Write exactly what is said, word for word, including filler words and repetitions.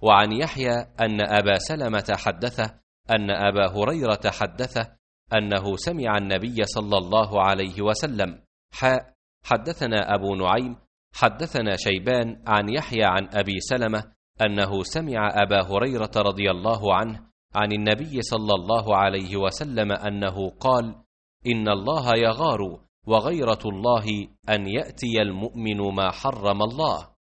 وعن يحيى أن أبا سلمة حدثه أن أبا هريرة حدثه أنه سمع النبي صلى الله عليه وسلم. حاء حدثنا أبو نعيم حدثنا شيبان عن يحيى عن أبي سلمة أنه سمع أبا هريرة رضي الله عنه عن النبي صلى الله عليه وسلم أنه قال: إن الله يغار، وغيرة الله أن يأتي المؤمن ما حرم الله.